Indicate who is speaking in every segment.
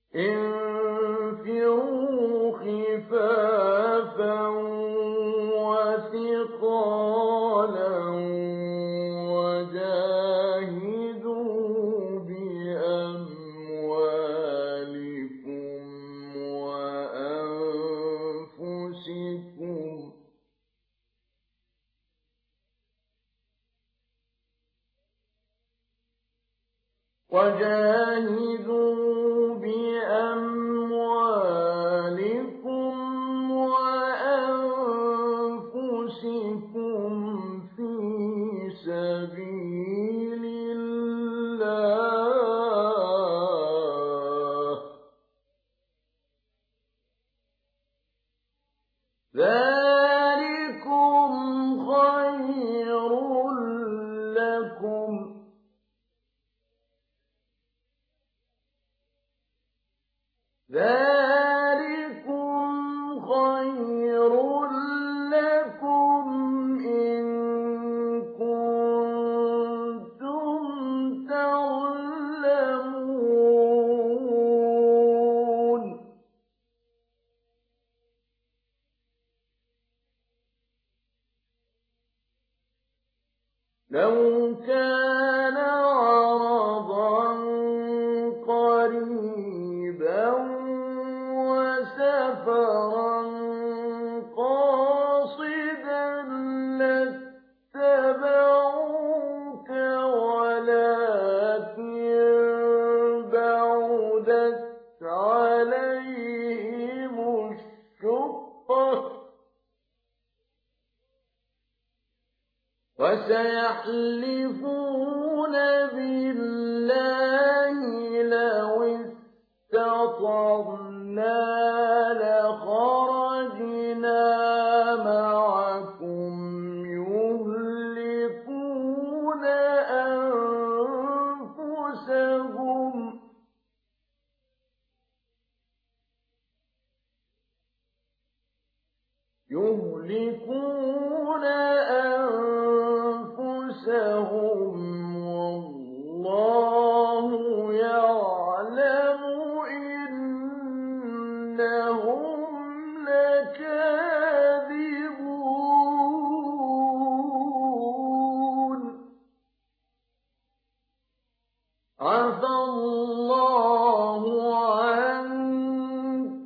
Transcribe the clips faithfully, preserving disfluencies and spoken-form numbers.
Speaker 1: انفروا خفافا وثقالا وجاهدوا بأموالكم وأنفسكم وجاهدوا بأموالكم وأنفسكم في سبيل الله ذلكم خير لكم ذلكم خير لكم إن كنتم تعلمون لو كان عرضا قريبا وسفرا قاصدا لاتبعوك ولكن بعدت عليهم الشقة وسيحلفون بالله لو استطعنا لخرجنا معكم يهلكون أنفسهم يهلكون أنفسهم والله يعلم إنهم لكاذبون عفى الله عنك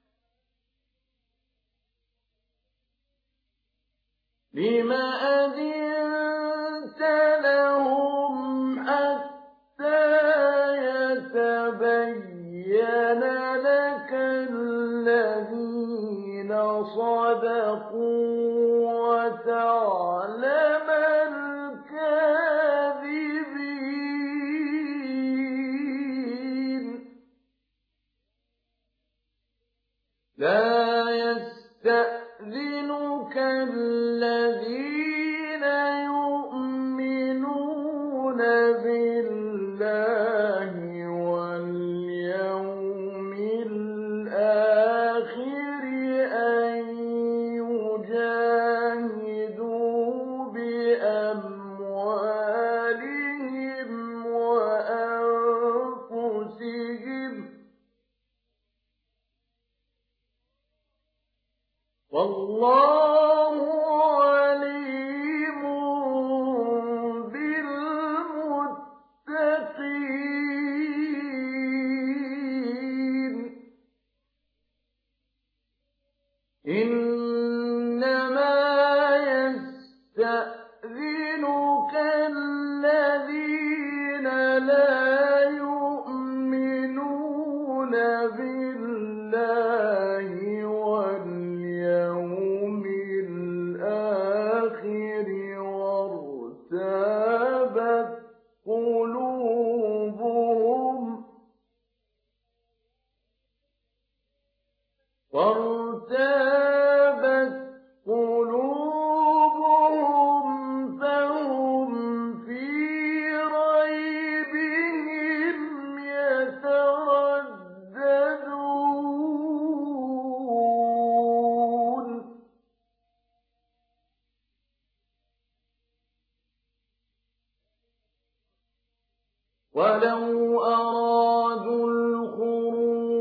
Speaker 1: لم أذنت لهم حتى يتبين لك الذين صدقوا وتعلم الكاذبين لا يستأذنك الذين يؤمنون بالله واليوم الآخر أن يجاهدوا بأموالهم وأنفسهم والله عليم بالمتقين إنما يستأذنك الذين لا يؤمنون بالله واليوم الآخر وارتابت قلوبهم وارتابت قلوبهم فهم في ريبهم يترددون ولو أرادوا الخروج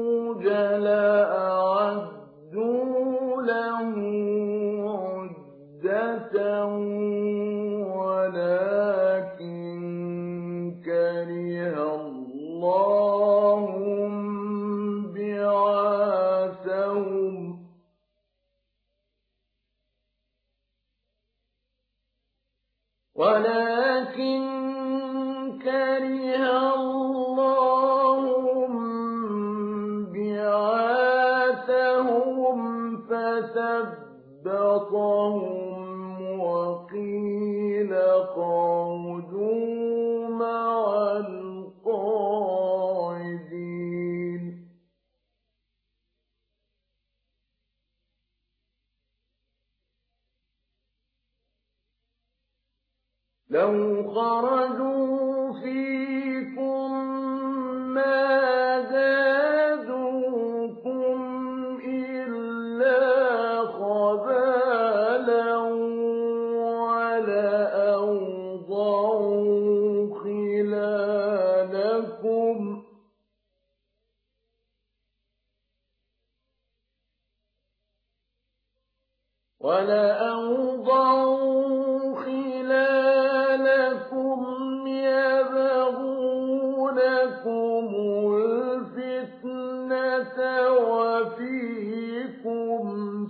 Speaker 1: لَوْ خَرَجُوا فِيكُم مَّا زَادُوكُمْ إِلَّا خَبَالًا وَلَأَوْضَعُوا خِلَالَكُمْ وَلَأَوْضَعُوا خِلَالَكُمْ يَبْغُونَكُمُ الْفِتْنَةَ وَفِيكُمْ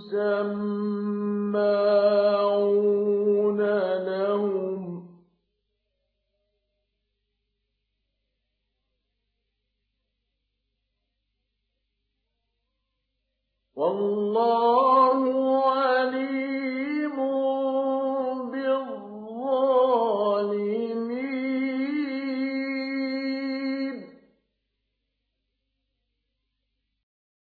Speaker 1: سَمَّاعُونَ لَهُمْ ۗ وَاللَّهُ